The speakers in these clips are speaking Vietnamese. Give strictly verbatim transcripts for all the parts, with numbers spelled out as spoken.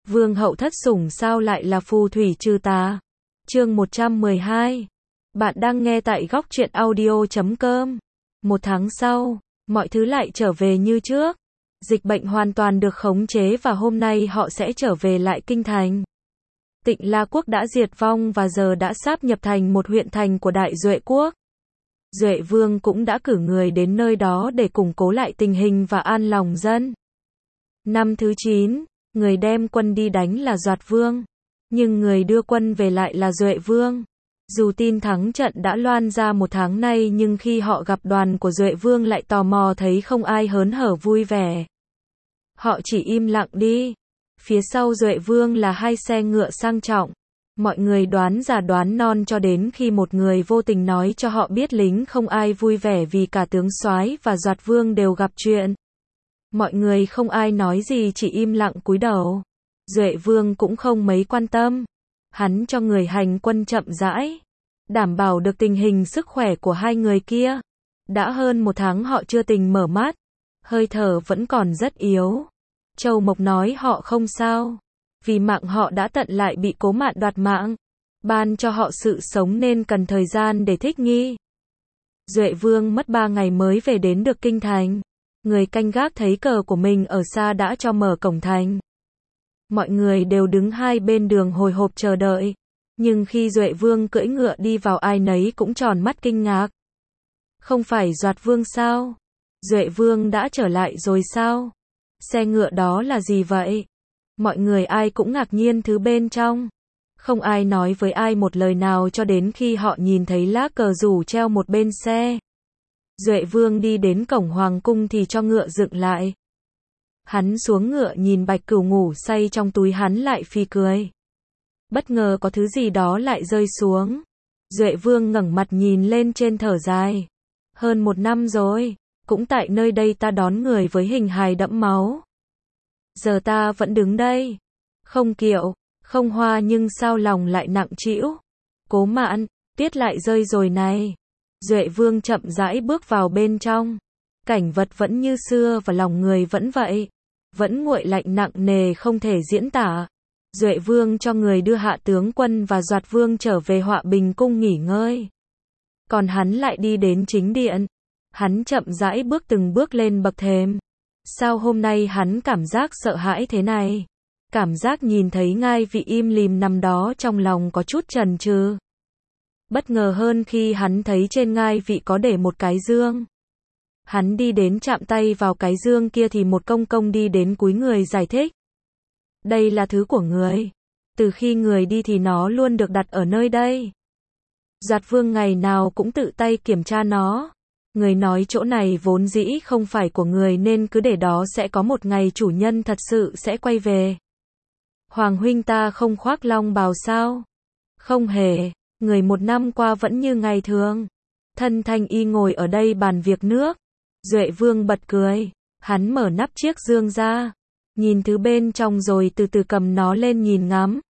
Vương hậu thất sủng sao lại là phù thủy trừ tà? Chương một trăm mười hai. Bạn đang nghe tại góc truyện audio chấm com. Một tháng sau, mọi thứ lại trở về như trước. Dịch bệnh hoàn toàn được khống chế và hôm nay họ sẽ trở về lại kinh thành. Tịnh La quốc đã diệt vong và giờ đã sáp nhập thành một huyện thành của Đại Duệ quốc. Duệ Vương cũng đã cử người đến nơi đó để củng cố lại tình hình và an lòng dân. Năm thứ chín, người đem quân đi đánh là Doạt Vương, nhưng người đưa quân về lại là Duệ Vương. Dù tin thắng trận đã loan ra một tháng nay nhưng khi họ gặp đoàn của Duệ Vương lại tò mò thấy không ai hớn hở vui vẻ. Họ chỉ im lặng đi. Phía sau Duệ Vương là hai xe ngựa sang trọng. Mọi người đoán già đoán non cho đến khi một người vô tình nói cho họ biết lính không ai vui vẻ vì cả tướng soái và Doạt Vương đều gặp chuyện. Mọi người không ai nói gì, chỉ im lặng cúi đầu. Duệ Vương cũng không mấy quan tâm. Hắn cho người hành quân chậm rãi, đảm bảo được tình hình sức khỏe của hai người kia. Đã hơn một tháng họ chưa tỉnh mở mắt, hơi thở vẫn còn rất yếu. Châu Mộc nói họ không sao, vì mạng họ đã tận lại bị Cố Mạn đoạt mạng, ban cho họ sự sống nên cần thời gian để thích nghi. Duệ Vương mất ba ngày mới về đến được kinh thành. Người canh gác thấy cờ của mình ở xa đã cho mở cổng thành. Mọi người đều đứng hai bên đường hồi hộp chờ đợi. Nhưng khi Duệ Vương cưỡi ngựa đi vào ai nấy cũng tròn mắt kinh ngạc. Không phải Doạt Vương sao? Duệ Vương đã trở lại rồi sao? Xe ngựa đó là gì vậy? Mọi người ai cũng ngạc nhiên thứ bên trong. Không ai nói với ai một lời nào cho đến khi họ nhìn thấy lá cờ rủ treo một bên xe. Duệ Vương đi đến cổng hoàng cung thì cho ngựa dựng lại. Hắn xuống ngựa nhìn Bạch Cửu ngủ say trong túi, hắn lại phì cười. Bất ngờ có thứ gì đó lại rơi xuống. Duệ Vương ngẩng mặt nhìn lên trên thở dài. Hơn một năm rồi, cũng tại nơi đây ta đón người với hình hài đẫm máu. Giờ ta vẫn đứng đây. Không kiệu, không hoa nhưng sao lòng lại nặng trĩu. Cố Mạn, tiết lại rơi rồi này. Duệ Vương chậm rãi bước vào bên trong. Cảnh vật vẫn như xưa và lòng người vẫn vậy. Vẫn nguội lạnh nặng nề không thể diễn tả. Duệ Vương cho người đưa Hạ tướng quân và Doạt Vương trở về Họa Bình cung nghỉ ngơi. Còn hắn lại đi đến chính điện. Hắn chậm rãi bước từng bước lên bậc thềm. Sao hôm nay hắn cảm giác sợ hãi thế này? Cảm giác nhìn thấy ngai vị im lìm nằm đó trong lòng có chút chần chừ. Bất ngờ hơn khi hắn thấy trên ngai vị có để một cái dương. Hắn đi đến chạm tay vào cái dương kia thì một công công đi đến cúi người giải thích. Đây là thứ của người. Từ khi người đi thì nó luôn được đặt ở nơi đây. Doạt Vương ngày nào cũng tự tay kiểm tra nó. Người nói chỗ này vốn dĩ không phải của người nên cứ để đó, sẽ có một ngày chủ nhân thật sự sẽ quay về. Hoàng huynh ta không khoác long bào sao? Không hề. Người một năm qua vẫn như ngày thường. Thân Thanh Y ngồi ở đây bàn việc nước. Duệ Vương bật cười. Hắn mở nắp chiếc dương ra. Nhìn thứ bên trong rồi từ từ cầm nó lên nhìn ngắm.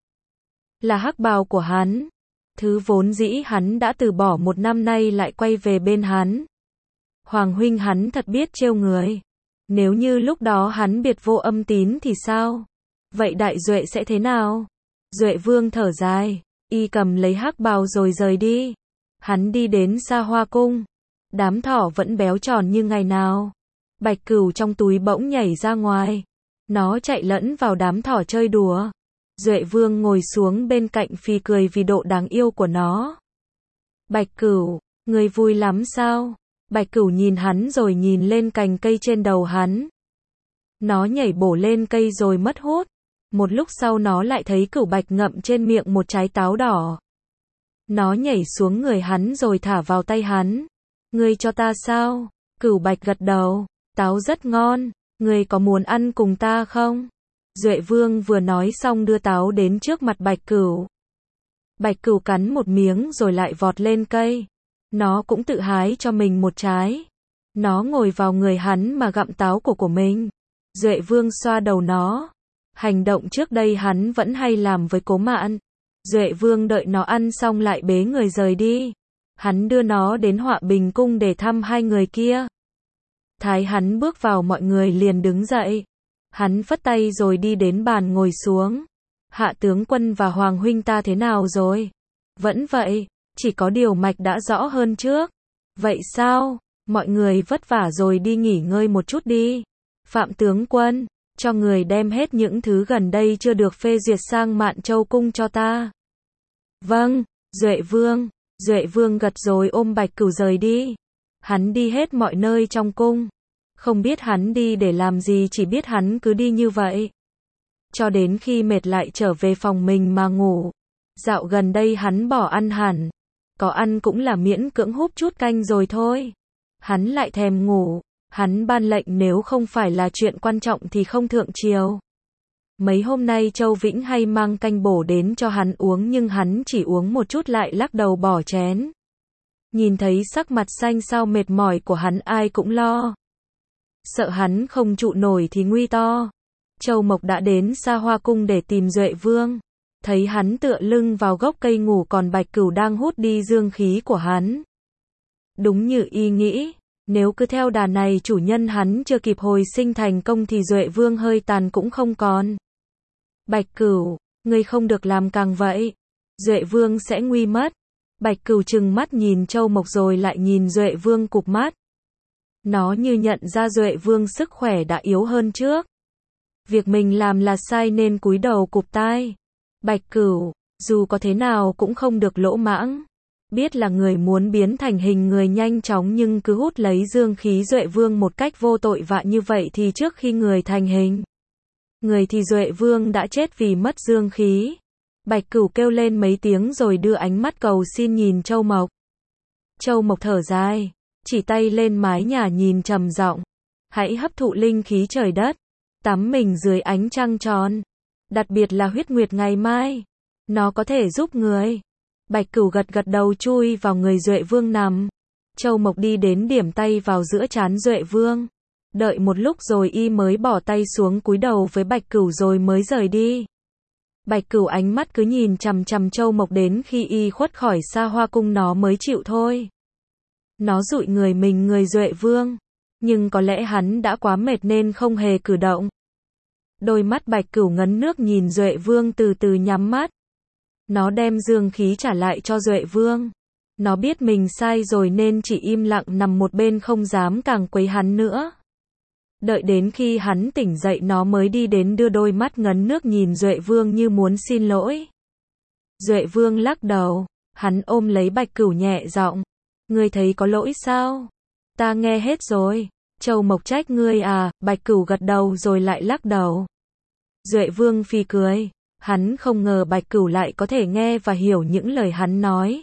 Là hắc bào của hắn. Thứ vốn dĩ hắn đã từ bỏ một năm nay lại quay về bên hắn. Hoàng huynh hắn thật biết trêu người. Nếu như lúc đó hắn biệt vô âm tín thì sao? Vậy Đại Duệ sẽ thế nào? Duệ Vương thở dài. Y cầm lấy hắc bào rồi rời đi. Hắn đi đến Sa Hoa cung. Đám thỏ vẫn béo tròn như ngày nào. Bạch Cửu trong túi bỗng nhảy ra ngoài. Nó chạy lẫn vào đám thỏ chơi đùa. Duệ Vương ngồi xuống bên cạnh phì cười vì độ đáng yêu của nó. Bạch Cửu, người vui lắm sao? Bạch Cửu nhìn hắn rồi nhìn lên cành cây trên đầu hắn. Nó nhảy bổ lên cây rồi mất hút. Một lúc sau nó lại thấy Cửu Bạch ngậm trên miệng một trái táo đỏ. Nó nhảy xuống người hắn rồi thả vào tay hắn. Ngươi cho ta sao? Cửu Bạch gật đầu. Táo rất ngon. Ngươi có muốn ăn cùng ta không? Duệ Vương vừa nói xong đưa táo đến trước mặt Bạch Cửu. Bạch Cửu cắn một miếng rồi lại vọt lên cây. Nó cũng tự hái cho mình một trái. Nó ngồi vào người hắn mà gặm táo của của mình. Duệ Vương xoa đầu nó. Hành động trước đây hắn vẫn hay làm với Cố Mạn. Duệ Vương đợi nó ăn xong lại bế người rời đi. Hắn đưa nó đến Họa Bình cung để thăm hai người kia. Thái hắn bước vào mọi người liền đứng dậy. Hắn phất tay rồi đi đến bàn ngồi xuống. Hạ tướng quân và Hoàng huynh ta thế nào rồi? Vẫn vậy, chỉ có điều mạch đã rõ hơn trước. Vậy sao? Mọi người vất vả rồi đi nghỉ ngơi một chút đi. Phạm tướng quân, cho người đem hết những thứ gần đây chưa được phê duyệt sang Mạn Châu cung cho ta. Vâng, Duệ Vương. Duệ Vương gật rồi ôm Bạch Cửu rời đi. Hắn đi hết mọi nơi trong cung. Không biết hắn đi để làm gì, chỉ biết hắn cứ đi như vậy. Cho đến khi mệt lại trở về phòng mình mà ngủ. Dạo gần đây hắn bỏ ăn hẳn. Có ăn cũng là miễn cưỡng húp chút canh rồi thôi. Hắn lại thèm ngủ. Hắn ban lệnh nếu không phải là chuyện quan trọng thì không thượng triều. Mấy hôm nay Châu Vĩnh hay mang canh bổ đến cho hắn uống nhưng hắn chỉ uống một chút lại lắc đầu bỏ chén. Nhìn thấy sắc mặt xanh xao mệt mỏi của hắn ai cũng lo. Sợ hắn không trụ nổi thì nguy to. Châu Mộc đã đến Sa Hoa cung để tìm Duệ Vương. Thấy hắn tựa lưng vào gốc cây ngủ còn Bạch Cửu đang hút đi dương khí của hắn. Đúng như y nghĩ, nếu cứ theo đà này chủ nhân hắn chưa kịp hồi sinh thành công thì Duệ Vương hơi tàn cũng không còn. Bạch Cửu, ngươi không được làm càng vậy. Duệ Vương sẽ nguy mất. Bạch Cửu trừng mắt nhìn Châu Mộc rồi lại nhìn Duệ Vương cụp mắt. Nó như nhận ra Duệ Vương sức khỏe đã yếu hơn trước. Việc mình làm là sai nên cúi đầu cụp tai. Bạch Cửu, dù có thế nào cũng không được lỗ mãng. Biết là người muốn biến thành hình người nhanh chóng nhưng cứ hút lấy dương khí Duệ Vương một cách vô tội vạ như vậy thì trước khi người thành hình. Người thì Duệ Vương đã chết vì mất dương khí. Bạch Cửu kêu lên mấy tiếng rồi đưa ánh mắt cầu xin nhìn Châu Mộc. Châu Mộc thở dài, chỉ tay lên mái nhà nhìn trầm giọng. Hãy hấp thụ linh khí trời đất. Tắm mình dưới ánh trăng tròn. Đặc biệt là huyết nguyệt ngày mai. Nó có thể giúp người. Bạch Cửu gật gật đầu chui vào người Duệ Vương nằm. Châu Mộc đi đến điểm tay vào giữa trán Duệ Vương. Đợi một lúc rồi y mới bỏ tay xuống cúi đầu với Bạch Cửu rồi mới rời đi. Bạch Cửu ánh mắt cứ nhìn chằm chằm Châu Mộc đến khi y khuất khỏi Sa Hoa cung nó mới chịu thôi. Nó dụi người mình người Duệ Vương. Nhưng có lẽ hắn đã quá mệt nên không hề cử động. Đôi mắt Bạch Cửu ngấn nước nhìn Duệ Vương từ từ nhắm mắt. Nó đem dương khí trả lại cho Duệ Vương. Nó biết mình sai rồi nên chỉ im lặng nằm một bên không dám càng quấy hắn nữa. Đợi đến khi hắn tỉnh dậy nó mới đi đến đưa đôi mắt ngấn nước nhìn Duệ Vương như muốn xin lỗi. Duệ Vương lắc đầu, hắn ôm lấy Bạch Cửu nhẹ giọng. Ngươi thấy có lỗi sao? Ta nghe hết rồi. Châu Mộc trách ngươi à? Bạch Cửu gật đầu rồi lại lắc đầu. Duệ Vương phì cười. Hắn không ngờ Bạch Cửu lại có thể nghe và hiểu những lời hắn nói.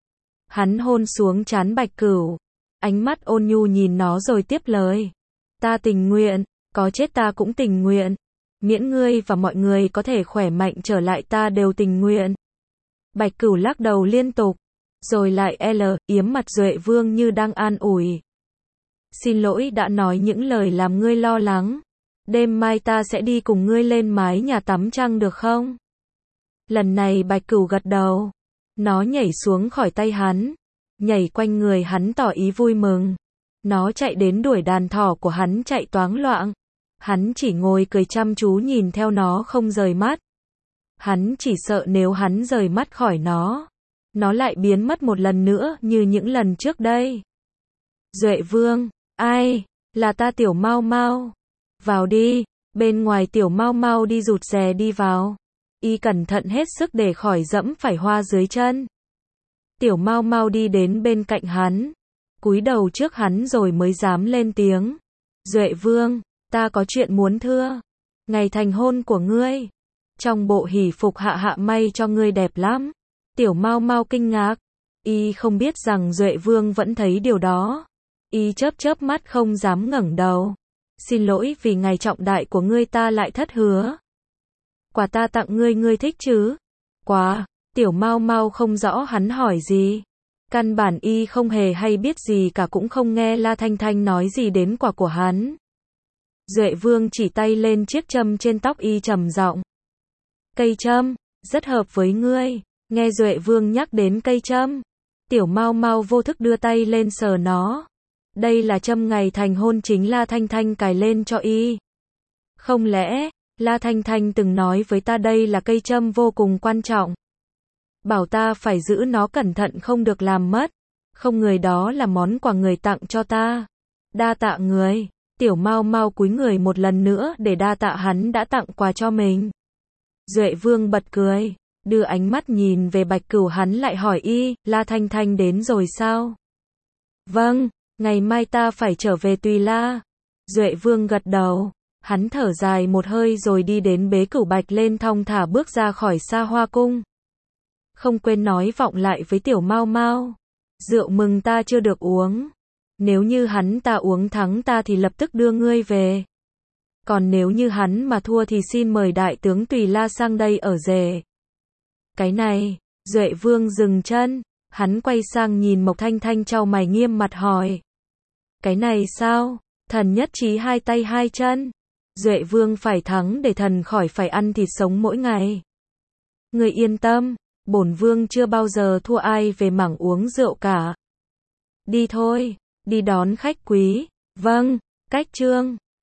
Hắn hôn xuống trán Bạch Cửu. Ánh mắt ôn nhu nhìn nó rồi tiếp lời. Ta tình nguyện, có chết ta cũng tình nguyện. Miễn ngươi và mọi người có thể khỏe mạnh trở lại ta đều tình nguyện. Bạch Cửu lắc đầu liên tục. Rồi lại L, yếm mặt Duệ Vương như đang an ủi. Xin lỗi đã nói những lời làm ngươi lo lắng. Đêm mai ta sẽ đi cùng ngươi lên mái nhà tắm trăng được không? Lần này Bạch Cửu gật đầu. Nó nhảy xuống khỏi tay hắn. Nhảy quanh người hắn tỏ ý vui mừng. Nó chạy đến đuổi đàn thỏ của hắn chạy toáng loạn. Hắn chỉ ngồi cười chăm chú nhìn theo nó không rời mắt. Hắn chỉ sợ nếu hắn rời mắt khỏi nó, nó lại biến mất một lần nữa như những lần trước đây. Duệ Vương, ai? Là ta Tiểu Mau Mau. Vào đi. Bên ngoài Tiểu Mau Mau đi rụt rè đi vào. Y cẩn thận hết sức để khỏi dẫm phải hoa dưới chân. Tiểu Mau Mau đi đến bên cạnh hắn, cúi đầu trước hắn rồi mới dám lên tiếng. Duệ Vương, ta có chuyện muốn thưa. Ngày thành hôn của ngươi, trong bộ hỷ phục hạ hạ may cho ngươi đẹp lắm. Tiểu Mau Mau kinh ngạc. Y không biết rằng Duệ Vương vẫn thấy điều đó. Y chớp chớp mắt không dám ngẩng đầu. Xin lỗi vì ngày trọng đại của ngươi ta lại thất hứa. Quà ta tặng ngươi ngươi thích chứ? Quà? Tiểu Mau Mau không rõ hắn hỏi gì. Căn bản y không hề hay biết gì cả cũng không nghe La Thanh Thanh nói gì đến quà của hắn. Duệ Vương chỉ tay lên chiếc châm trên tóc y trầm giọng. Cây châm, rất hợp với ngươi. Nghe Duệ Vương nhắc đến cây châm, Tiểu Mau Mau vô thức đưa tay lên sờ nó. Đây là châm ngày thành hôn chính La Thanh Thanh cài lên cho y. Không lẽ, La Thanh Thanh từng nói với ta đây là cây châm vô cùng quan trọng. Bảo ta phải giữ nó cẩn thận không được làm mất. Không, người đó là món quà người tặng cho ta. Đa tạ người. Tiểu Mau Mau cúi người một lần nữa để đa tạ hắn đã tặng quà cho mình. Duệ Vương bật cười, đưa ánh mắt nhìn về Bạch Cửu, hắn lại hỏi y, La Thanh Thanh đến rồi sao? Vâng, ngày mai ta phải trở về Tùy La. Duệ Vương gật đầu, hắn thở dài một hơi rồi đi đến bế Cửu Bạch lên thong thả bước ra khỏi Xa Hoa cung. Không quên nói vọng lại với Tiểu Mau Mau, rượu mừng ta chưa được uống. Nếu như hắn ta uống thắng ta thì lập tức đưa ngươi về. Còn nếu như hắn mà thua thì xin mời đại tướng Tùy La sang đây ở rể. Cái này, Duệ Vương dừng chân, hắn quay sang nhìn Mộc Thanh Thanh chau mày nghiêm mặt hỏi. Cái này sao? Thần nhất trí hai tay hai chân. Duệ Vương phải thắng để thần khỏi phải ăn thịt sống mỗi ngày. Ngươi yên tâm, bổn vương chưa bao giờ thua ai về mảng uống rượu cả. Đi thôi, đi đón khách quý. Vâng, Cách Trương.